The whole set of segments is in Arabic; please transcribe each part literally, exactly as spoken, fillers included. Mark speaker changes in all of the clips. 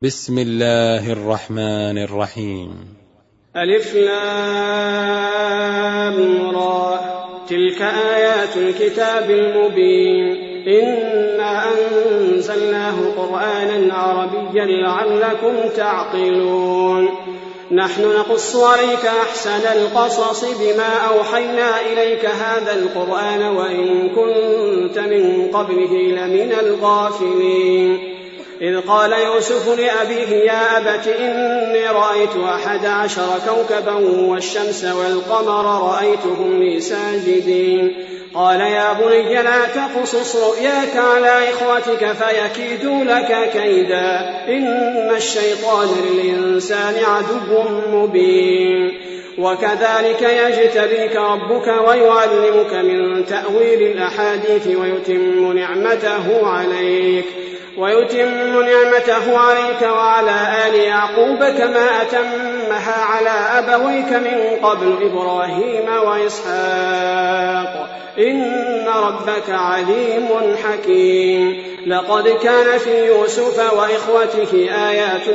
Speaker 1: بسم الله الرحمن الرحيم.
Speaker 2: ألف لام را، تلك آيات الكتاب المبين، إنا أنزلناه قرآنا عربيا لعلكم تعقلون. نحن نقص عليك أحسن القصص بما أوحينا إليك هذا القرآن وإن كنت من قبله لمن الغافلين. إذ قال يوسف لأبيه يا أبت إني رأيت أحد عشر كوكبا والشمس والقمر رأيتهم لي ساجدين. قال يا بني لا تقصص رؤياك على إخوتك فيكيدوا لك كيدا، إن الشيطان للإنسان عدو مبين. وكذلك يجتبيك ربك ويعلمك من تأويل الأحاديث ويتم نعمته عليك ويتم نعمته عليك وعلى آل يعقوب كما أتمها على أبويك من قبل إبراهيم وإسحاق، إن ربك عليم حكيم. لقد كان في يوسف وإخوته آيات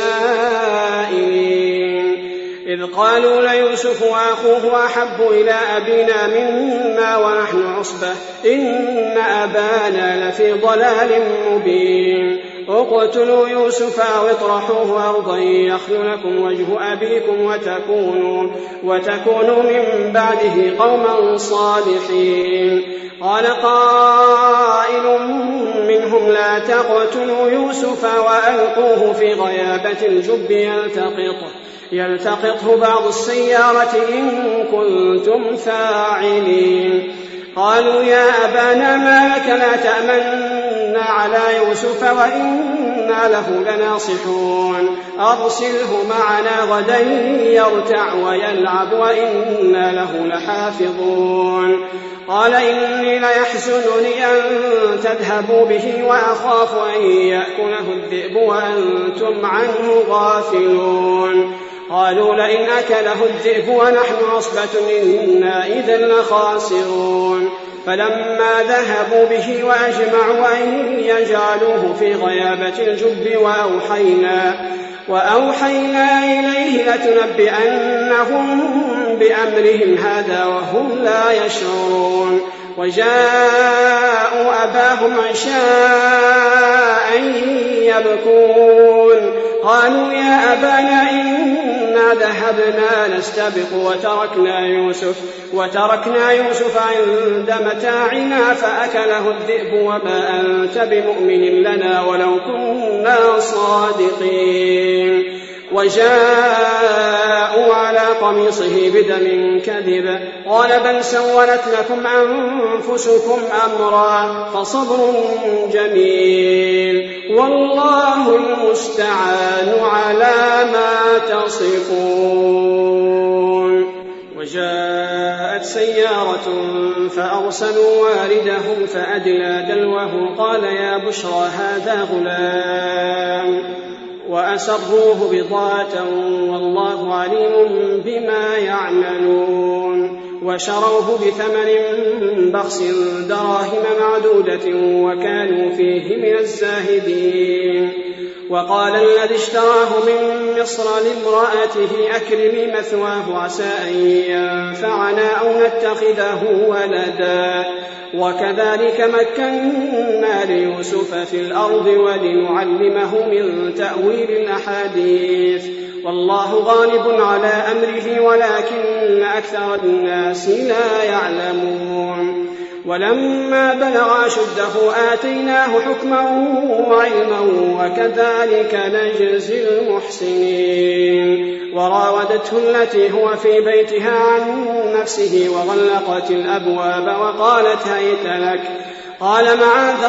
Speaker 2: للسائلين، إذ قالوا ليوسف وأخوه أحب إلى أبينا منا ونحن عصبة إن أبانا لفي ضلال مبين. اقتلوا يوسف أو اطرحوه أرضا يخل لكم وجه أبيكم وتكونوا, وتكونوا من بعده قوما صالحين. قال قائل منهم لا تقتلوا يوسف وألقوه في غيابة الجب يلتقطه يلتقطه بعض السيارة إن كنتم فاعلين. قالوا يا أبانا ما لك لا تأمنا على يوسف وإنا له لناصحون، أرسله معنا غدا يرتع ويلعب وإنا له لحافظون. قال إني ليحزنني أن تذهبوا به وأخاف أن يأكله الذئب وأنتم عنه غافلون. قالوا لئن أكله الذئب ونحن عصبة إنا إذا لخاسرون. فلما ذهبوا به وأجمعوا أن يجعلوه في غيابة الجب وأوحينا, وأوحينا إليه لتنبئنهم بأمرهم هذا وهم لا يشعرون. وجاءوا أباهم عشاء يبكون. قالوا يا أبانا إنا ذهبنا نستبق وتركنا يوسف, وتركنا يوسف عند متاعنا فأكله الذئب وما أنت بمؤمن لنا ولو كنا صادقين. وجاءوا على قميصه بدم كذب قال بل سولت لكم أنفسكم أمرا فصبر جميل والله المستعان على ما تصفون. وجاءت سيارة فأرسلوا واردهم فأدلى دلوه قال يا بشرى هذا غلام وأسروه بضاعة والله عليم بما يعملون. وشروه بثمن بخس دراهم معدودة وكانوا فيه من الزاهدين. وقال الذي اشتراه من مصر لامرأته أكرمي مثواه عسى أن ينفعنا أو نتخذه ولدا. وكذلك مكنا ليوسف في الأرض ولنعلمه من تأويل الأحاديث والله غالب على أمره ولكن أكثر الناس لا يعلمون. ولما بلغ أشده آتيناه حكما وعلما وكذلك نجزي المحسنين. وراودته التي هو في بيتها عن نفسه وغلقت الأبواب وقالت هيت لك قال معاذ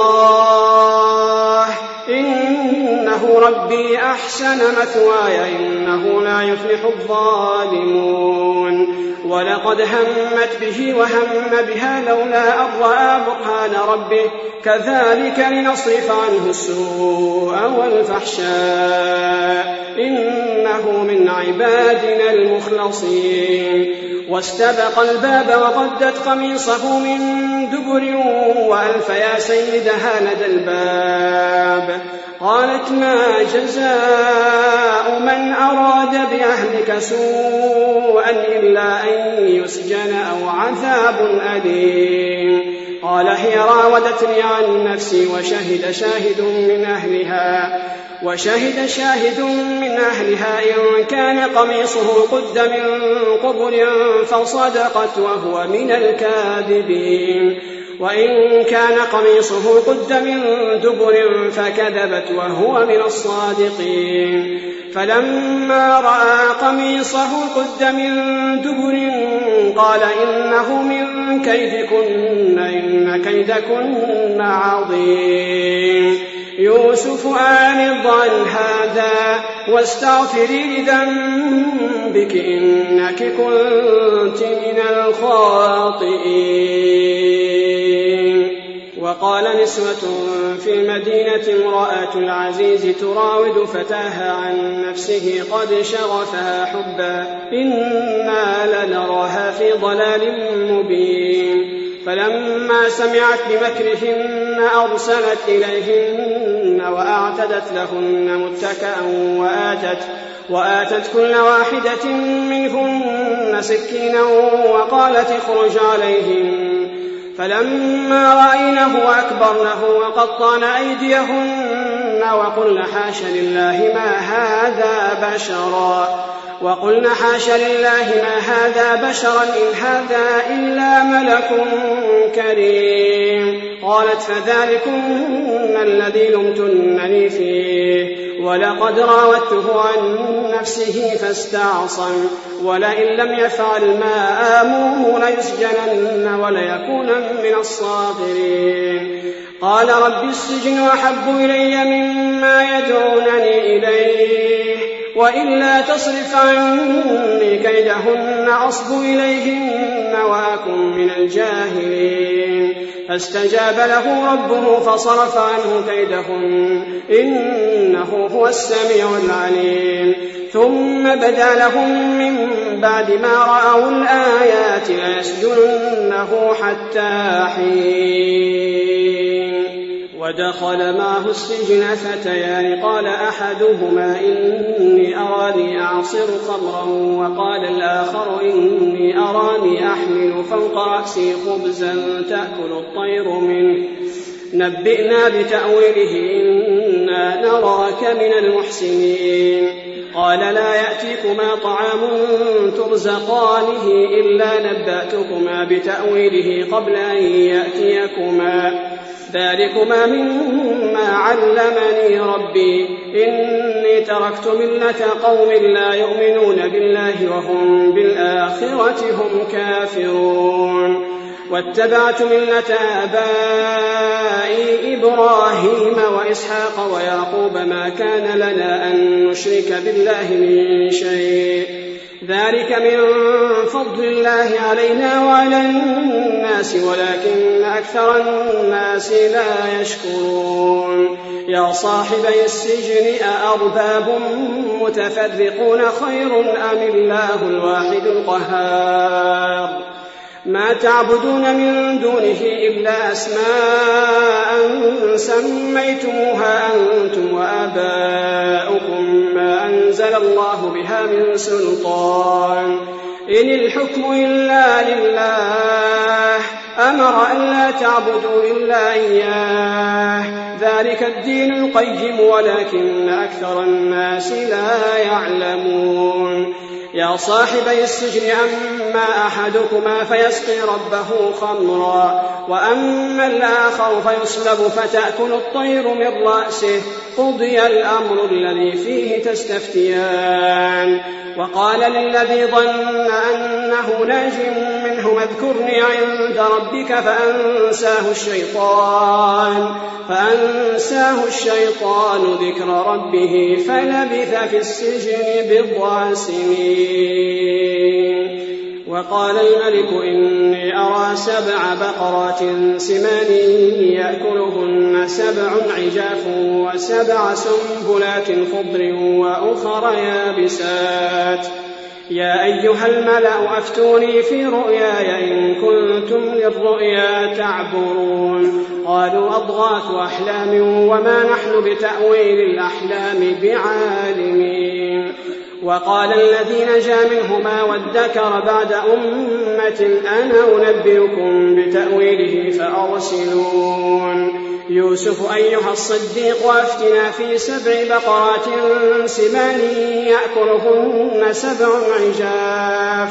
Speaker 2: الله إنه ربي أحسن مثواي إنه لا يفلح الظالمون. ولقد همت به وهم بها لولا أن رأى برهان ربه كذلك لنصرف عنه السوء والفحشاء إنه من عبادنا المخلصين. واستبق الباب وقدت قميصه من دبر وألف يا سيدها لدى الباب قالت ما جزاء من أراد بأهلك سوءا إلا أن يسجن أو عذاب أليم. قال هي راودتني عن نفسي وشهد شاهد من أهلها وشهد شاهد من أهلها إن كان قميصه قد من قبل فصدقت وهو من الكاذبين وإن كان قميصه قد من دبر فكذبت وهو من الصادقين. فلما رأى قميصه قد من دبر قال إنه من كيدكن إن كيدكن عظيم. يوسف أعرض عن هذا واستغفري لذنبك إنك كنت من الخاطئين. وقال نسوة في المدينة امرأة العزيز تراود فتاها عن نفسه قد شغفها حبا إنا لنراها في ضلال مبين. فلما سمعت بمكرهن أرسلت إليهن وأعتدت لهن متكئا وآتت, وآتت كل واحدة منهن سكينا وقالت اخرج عليهن. فلما رأينه أكبرنه وقطعن أيديهن وقلن حاش لله ما هذا بشرا وقلن حاش لله ما هذا بشرا إن هذا إلا ملك كريم. قالت فذلكن الذي لمتنني فيه ولقد راودته عن نفسه فاستعصم ولئن لم يفعل ما آمره ليسجنن وليكون من الصاغرين. قال رب السجن أحب إلي مما يدعونني إليه وإلا تصرف عني كيدهن أصب إليهن وأكن من الجاهلين. فاستجاب له ربه فصرف عنه كيدهن إنه هو السميع العليم. ثم بدا لهم من بعد ما رأوا الآيات ليسجننه حتى حين. ودخل معه السجن فتيان قال أحدهما إني أراني أعصر خمرا وقال الآخر إني أراني أحمل فوق رأسي خبزا تأكل الطير منه نبئنا بتأويله إنا نراك من المحسنين. قال لا يأتيكما طعام ترزقانه إلا نبأتكما بتأويله قبل أن يأتيكما ذلكما مما علمني ربي إني تركت ملة قوم لا يؤمنون بالله وهم بالآخرة هم كافرون واتبعت ملة آبائي إبراهيم وإسحاق ويعقوب ما كان لنا أن نشرك بالله من شيء ذلك من فضل الله علينا وعلى الناس ولكن أكثر الناس لا يشكرون. يا صاحبي السجن أأرباب متفرقون خير أم الله الواحد القهار ما تعبدون من دونه إلا أسماء سميتموها أنتم وآباؤكم ما أنزل الله بها من سلطان إن الحكم إلا لله أمر أن لا تعبدوا إلا إياه ذلك الدين القيم ولكن أكثر الناس لا يعلمون. يا صاحبي السجن أما أحدكما فيسقي ربه خمرا وأما الآخر فيصلب فتأكل الطير من رأسه قضي الأمر الذي فيه تستفتيان. وقال للذي ظن أنه ناج منه اذكرني عند ربك فأنساه الشيطان فأنساه الشيطان ذكر ربه فلبث في السجن بضع سنين. وقال الملك إني أرى سبع بقرات سمان يأكلهن سبع عجاف وسبع سنبلات خضر وأخر يابسات يا أيها الملأ أفتوني في رؤياي إن كنتم للرؤيا تعبرون قالوا أضغاث أحلام وما نحن بتأويل الأحلام بعالمين وقال الذي نجا منهما وادكر بعد أمة أنا أنبئكم بتأويله فأرسلون يوسف أيها الصديق أفتنا في سبع بقرات سمان يأكلهن سبع عجاف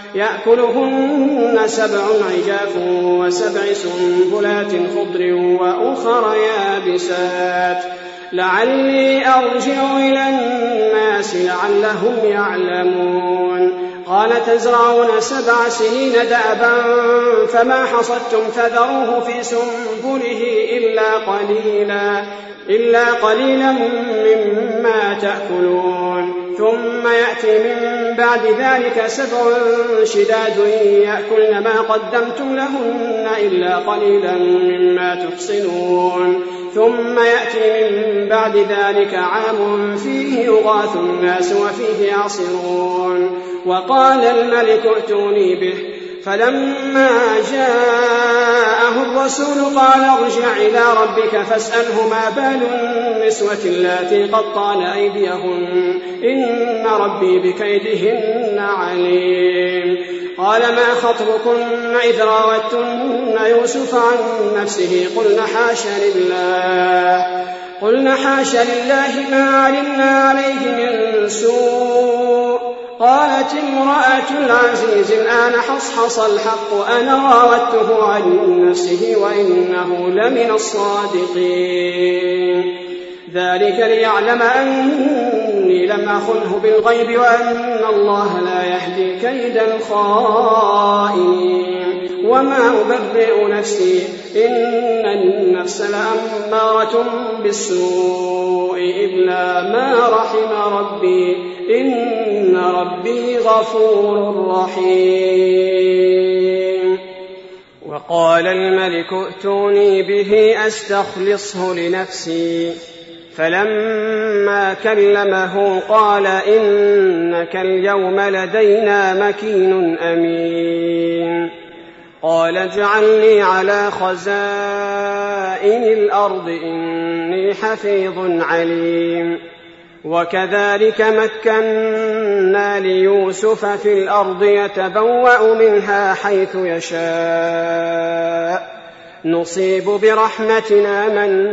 Speaker 2: يأكلهن سبع عجاف وسبع سنبلات خضر وأخر يابسات لعلي أرجع إلى الناس لعلهم يعلمون قال تزرعون سبع سنين دأبا فما حصدتم فذروه في سنبله إلا قليلا, إلا قليلا مما تأكلون ثم يأتي من بعد ذلك سبع شداد يأكلن ما قدمتم لهن إلا قليلا مما تحصنون ثم يأتي من بعد ذلك عام فيه يغاث الناس وفيه يعصرون وقال الملك ائتوني به فلما جاءه الرسول قال ارجع إلى ربك فاسأله ما بال النسوة اللاتي قطعن أيديهن إن ربي بكيدهن عليم قال ما خطبكن إذ راوتن يوسف عن نفسه قلن حاش لله قلن حاش لله ما علمنا عليه من سوء قالت امرأة العزيز الآن حصحص الحق أنا راودته عن نفسه وإنه لمن الصادقين ذلك ليعلم أني لم أخنه بالغيب وأن الله لا يهدي كيد الخائنين وما أبرئ نفسي إن النفس لأمارة بالسوء إلا ما رحم ربي إن ربي غفور رحيم وقال الملك ائتوني به أستخلصه لنفسي فلما كلمه قال إنك اليوم لدينا مكين أمين قال اجعلني على خزائن الأرض إني حفيظ عليم وكذلك مكنا ليوسف في الأرض يتبوأ منها حيث يشاء نصيب برحمتنا من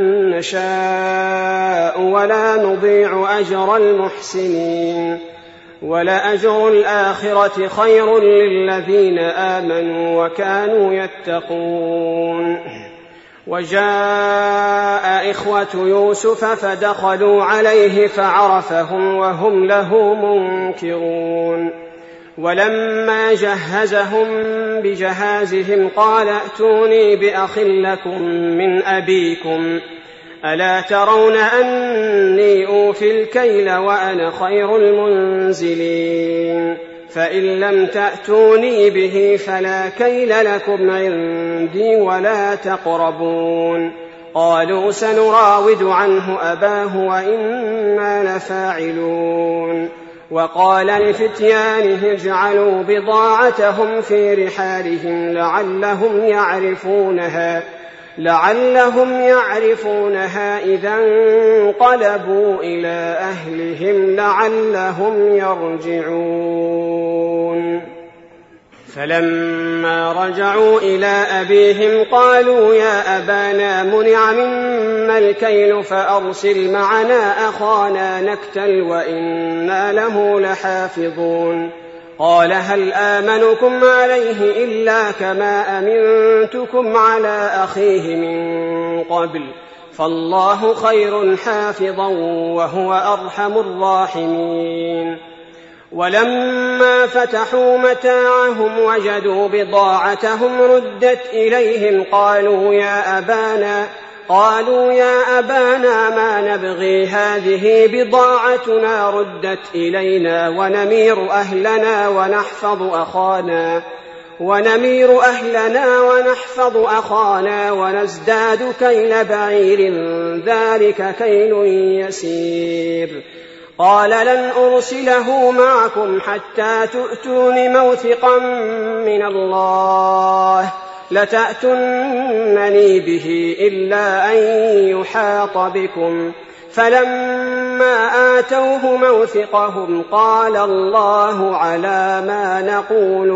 Speaker 2: نشاء ولا نضيع أجر المحسنين ولأجر الآخرة خير للذين آمنوا وكانوا يتقون وجاء إخوة يوسف فدخلوا عليه فعرفهم وهم له منكرون ولما جهزهم بجهازهم قال ائتوني بأخ لكم من أبيكم ألا ترون أني أوفي الكيل وأنا خير المنزلين فإن لم تأتوني به فلا كيل لكم عندي ولا تقربون قالوا سنراود عنه أباه وإنا لفاعلون وقال لفتيانه اجعلوا بضاعتهم في رحالهم لعلهم يعرفونها لعلهم يعرفونها إذا انقلبوا إلى أهلهم لعلهم يرجعون فلما رجعوا إلى أبيهم قالوا يا أبانا منع منا الكيل فأرسل معنا أخانا نكتل وإنا له لحافظون قال هل آمنكم عليه إلا كما أمنتكم على أخيه من قبل فالله خير حافظا وهو أرحم الراحمين ولما فتحوا متاعهم وجدوا بضاعتهم ردت إليهم قالوا يا أبانا قالوا يا أبانا ما نبغي هذه بضاعتنا ردت إلينا ونمير أهلنا ونحفظ أخانا ونمير أهلنا ونحفظ أخانا ونزداد كيل بعير ذلك كيل يسير قال لن أرسله معكم حتى تؤتون موثقا من الله لتأتونني به إلا أن يحاط بكم. فلما آتوه موثقهم قال الله على ما نقول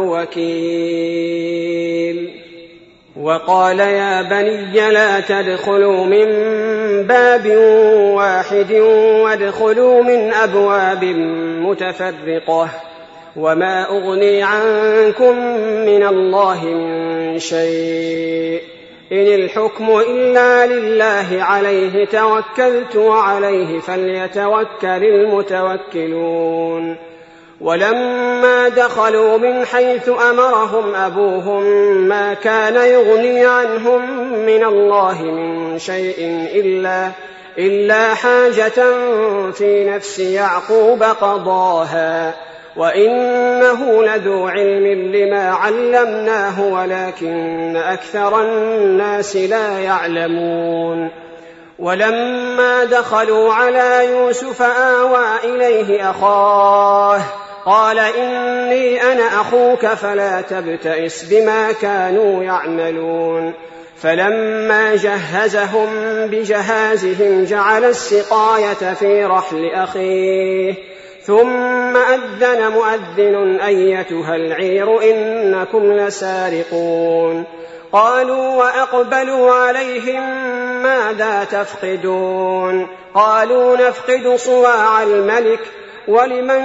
Speaker 2: وكيل. وقال يا بني لا تدخلوا من باب واحد وادخلوا من أبواب متفرقة وما أغني عنكم من الله من شيء إن الحكم إلا لله عليه توكلت وعليه فليتوكل المتوكلون. ولما دخلوا من حيث أمرهم أبوهم ما كان يغني عنهم من الله من شيء إلا, إلا حاجة في نفس يعقوب قضاها وإنه لذو علم لما علمناه ولكن أكثر الناس لا يعلمون. ولما دخلوا على يوسف آوى إليه أخاه قال إني أنا أخوك فلا تبتئس بما كانوا يعملون. فلما جهزهم بجهازهم جعل السقاية في رحل أخيه ثم أذن مؤذن أيتها العير إنكم لسارقون. قالوا وأقبلوا عليهم ماذا تفقدون؟ قالوا نفقد صواع الملك ولمن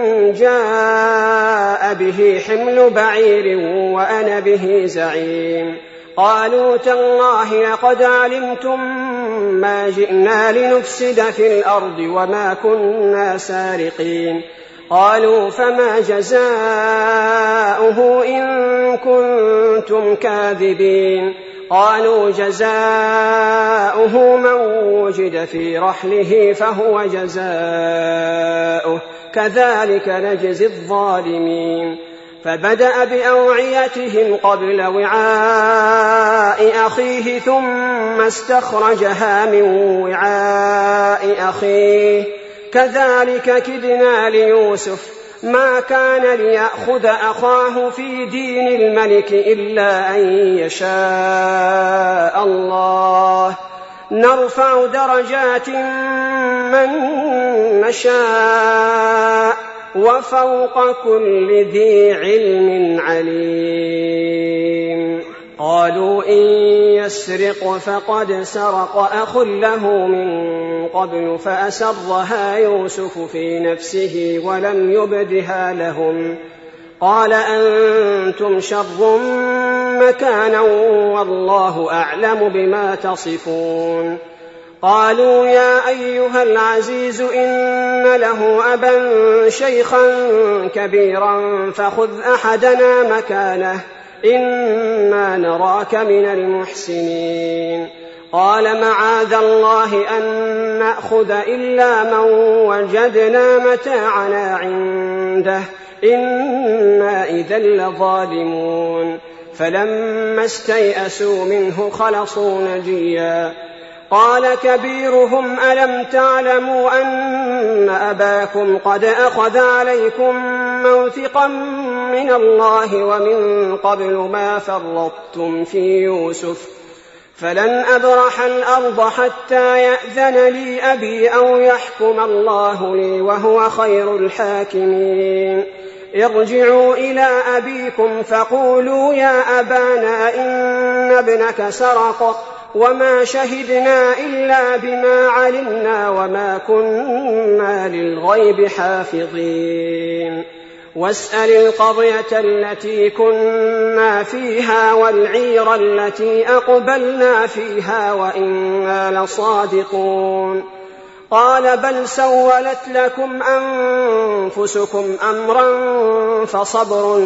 Speaker 2: جاء به حمل بعير وأنا به زعيم. قالوا تالله لقد علمتم ما جئنا لنفسد في الأرض وما كنا سارقين. قالوا فما جزاؤه إن كنتم كاذبين؟ قالوا جزاؤه من وجد في رحله فهو جزاؤه كذلك نجزي الظالمين. فبدأ بأوعيتهم قبل وعاء أخيه ثم استخرجها من وعاء أخيه كذلك كدنا ليوسف ما كان ليأخذ أخاه في دين الملك إلا أن يشاء الله نرفع درجات من نشاء وفوق كل ذي علم عليم. قالوا إن يسرق فقد سرق أخ له من قبل فأسرها يوسف في نفسه ولم يبدها لهم. قال أنتم شر مكانا والله أعلم بما تصفون. قالوا يا أيها العزيز إن له أبا شيخا كبيرا فخذ أحدنا مكانه إنا نراك من المحسنين. قال معاذ الله أن نأخذ إلا من وجدنا متاعنا عنده إنا إذا لظالمون. فلما استيئسوا منه خلصوا نجيا. قال كبيرهم ألم تعلموا أن أباكم قد أخذ عليكم موثقا من الله ومن قبل ما فرطتم في يوسف فلن أبرح الأرض حتى يأذن لي أبي أو يحكم الله لي وهو خير الحاكمين. ارجعوا إلى أبيكم فقولوا يا أبانا إن ابنك سرق وما شهدنا إلا بما علمنا وما كنا للغيب حافظين. واسأل القرية التي كنا فيها والعير التي أقبلنا فيها وإنا لصادقون. قال بل سولت لكم أنفسكم أمرا فصبر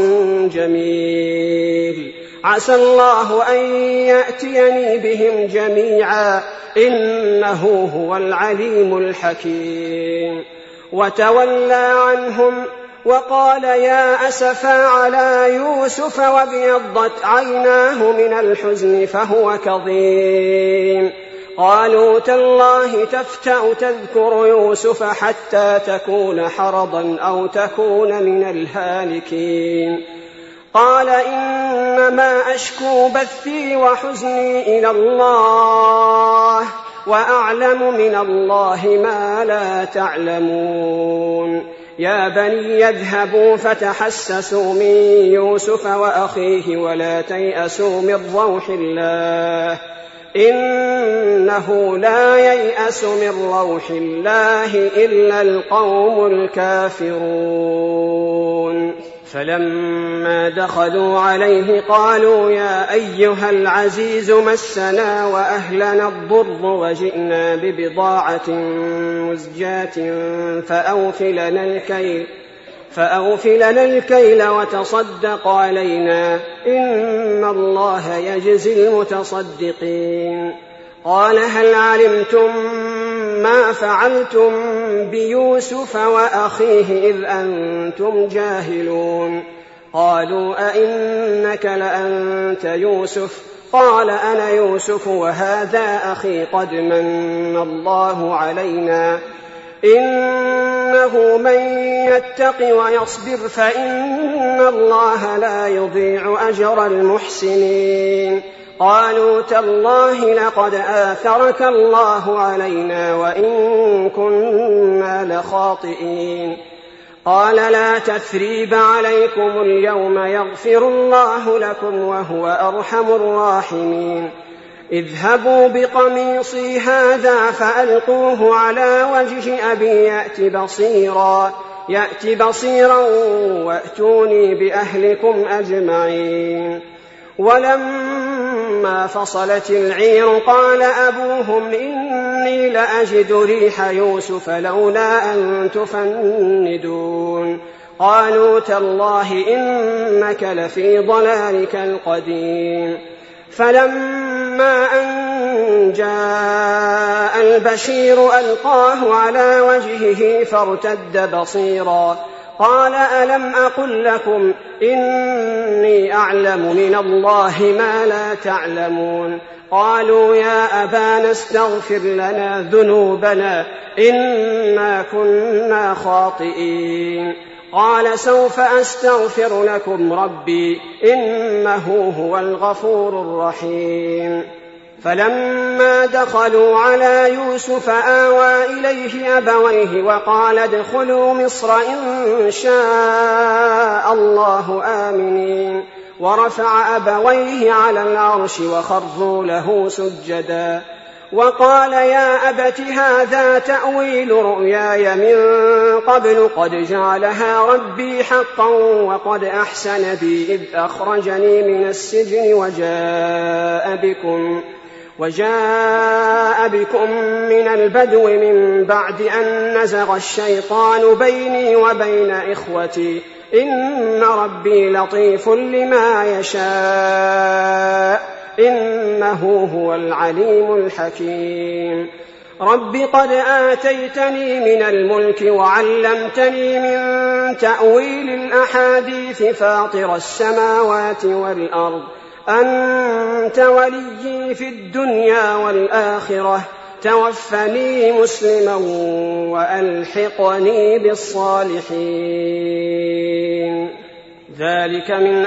Speaker 2: جميل عسى الله أن يأتيني بهم جميعا إنه هو العليم الحكيم. وتولى عنهم وقال يا أسفا على يوسف وابيضت عيناه من الحزن فهو كظيم. قالوا تالله تفتأ تذكر يوسف حتى تكون حرضا أو تكون من الهالكين قال إنما أشكو بثي وحزني إلى الله وأعلم من الله ما لا تعلمون يا بني يذهبوا فتحسسوا من يوسف وأخيه ولا تيأسوا من روح الله إنه لا ييأس من روح الله إلا القوم الكافرون فلما دخلوا عليه قالوا يا أيها العزيز مسنا وأهلنا الضر وجئنا ببضاعة مزجاة فأوفلنا الكيل فأوفلنا الكيل وتصدق علينا إن الله يجزي المتصدقين قال هل علمتم ما فعلتم بيوسف وأخيه إذ أنتم جاهلون قالوا أئنك لأنت يوسف قال أنا يوسف وهذا أخي قد من الله علينا إنه من يتق ويصبر فإن الله لا يضيع أجر المحسنين قالوا تالله لقد آثرك الله علينا وإن كنا لخاطئين قال لا تثريب عليكم اليوم يغفر الله لكم وهو أرحم الراحمين اذهبوا بقميصي هذا فألقوه على وجه أبي يأت بصيرا يأت بصيرا وأتوني بأهلكم أجمعين ولما فصلت العير قال أبوهم إني لأجد ريح يوسف لولا أن تفندون قالوا تالله إنك لفي ضلالك القديم فلما أن جاء البشير ألقاه على وجهه فارتد بصيرا قال ألم أقل لكم إني أعلم من الله ما لا تعلمون قالوا يا أبانا استغفر لنا ذنوبنا إنا كنا خاطئين قال سوف أستغفر لكم ربي إنه هو الغفور الرحيم فلما دخلوا على يوسف آوى إليه أبويه وقال ادخلوا مصر إن شاء الله آمنين ورفع أبويه على العرش وخروا له سجدا وقال يا أبت هذا تأويل رؤياي من قبل قد جعلها ربي حقا وقد أحسن بي إذ أخرجني من السجن وجاء بكم وجاء بكم من البدو من بعد أن نزغ الشيطان بيني وبين إخوتي إن ربي لطيف لما يشاء إنه هو العليم الحكيم رب قد آتيتني من الملك وعلمتني من تأويل الأحاديث فاطر السماوات والأرض أنت وليي في الدنيا والآخرة توفني مسلما وألحقني بالصالحين ذلك من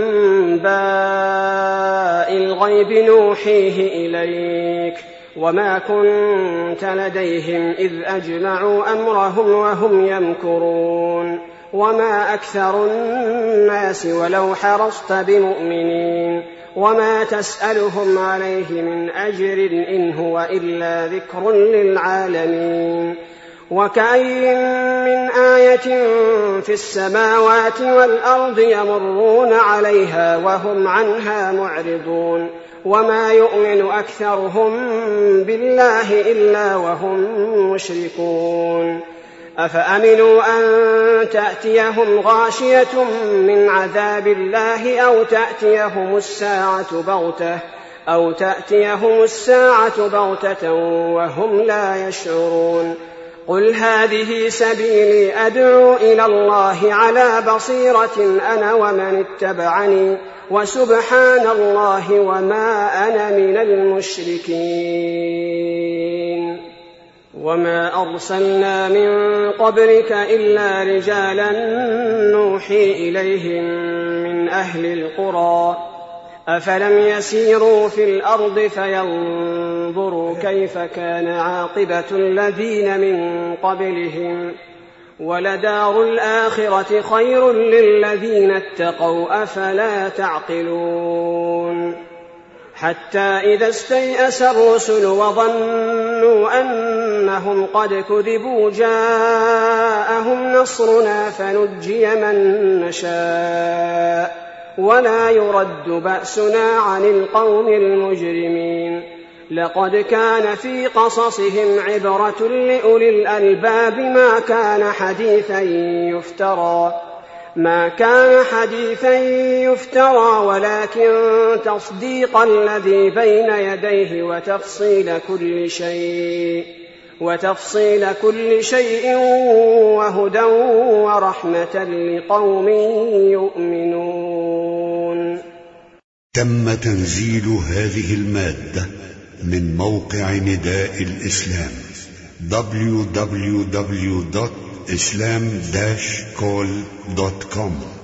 Speaker 2: أنباء الغيب نوحيه إليك وما كنت لديهم إذ أجمعوا أمرهم وهم يمكرون وما أكثر الناس ولو حرصت بمؤمنين وما تسألهم عليه من أجر إن هو إلا ذكر للعالمين وكأي من آية في السماوات والأرض يمرون عليها وهم عنها معرضون وما يؤمن أكثرهم بالله إلا وهم مشركون أفأمنوا أن تأتيهم غاشية من عذاب الله أو تأتيهم الساعة بغتة أو تأتيهم الساعة بغتة وهم لا يشعرون قل هذه سبيلي أدعو إلى الله على بصيرة أنا ومن اتبعني وسبحان الله وما أنا من المشركين. وما أرسلنا من قبلك إلا رجالا نوحي إليهم من أهل القرى أفلم يسيروا في الأرض فينظروا كيف كان عاقبة الذين من قبلهم ولدار الآخرة خير للذين اتقوا أفلا تعقلون. حتى إذا استيأس الرسل وظنوا أنهم قد كذبوا جاءهم نصرنا فنجي من نشاء ولا يرد بأسنا عن القوم المجرمين. لقد كان في قصصهم عبرة لأولي الألباب ما كان حديثا يفترى ما كان حديثا يفترى ولكن تصديق الذي بين يديه وتفصيل كل شيء وتفصيل كل شيء وهدى ورحمة لقوم يؤمنون.
Speaker 3: تم تنزيل هذه المادة من موقع نداء الإسلام دبليو دبليو دبليو دوت إسلام داش كول دوت كوم.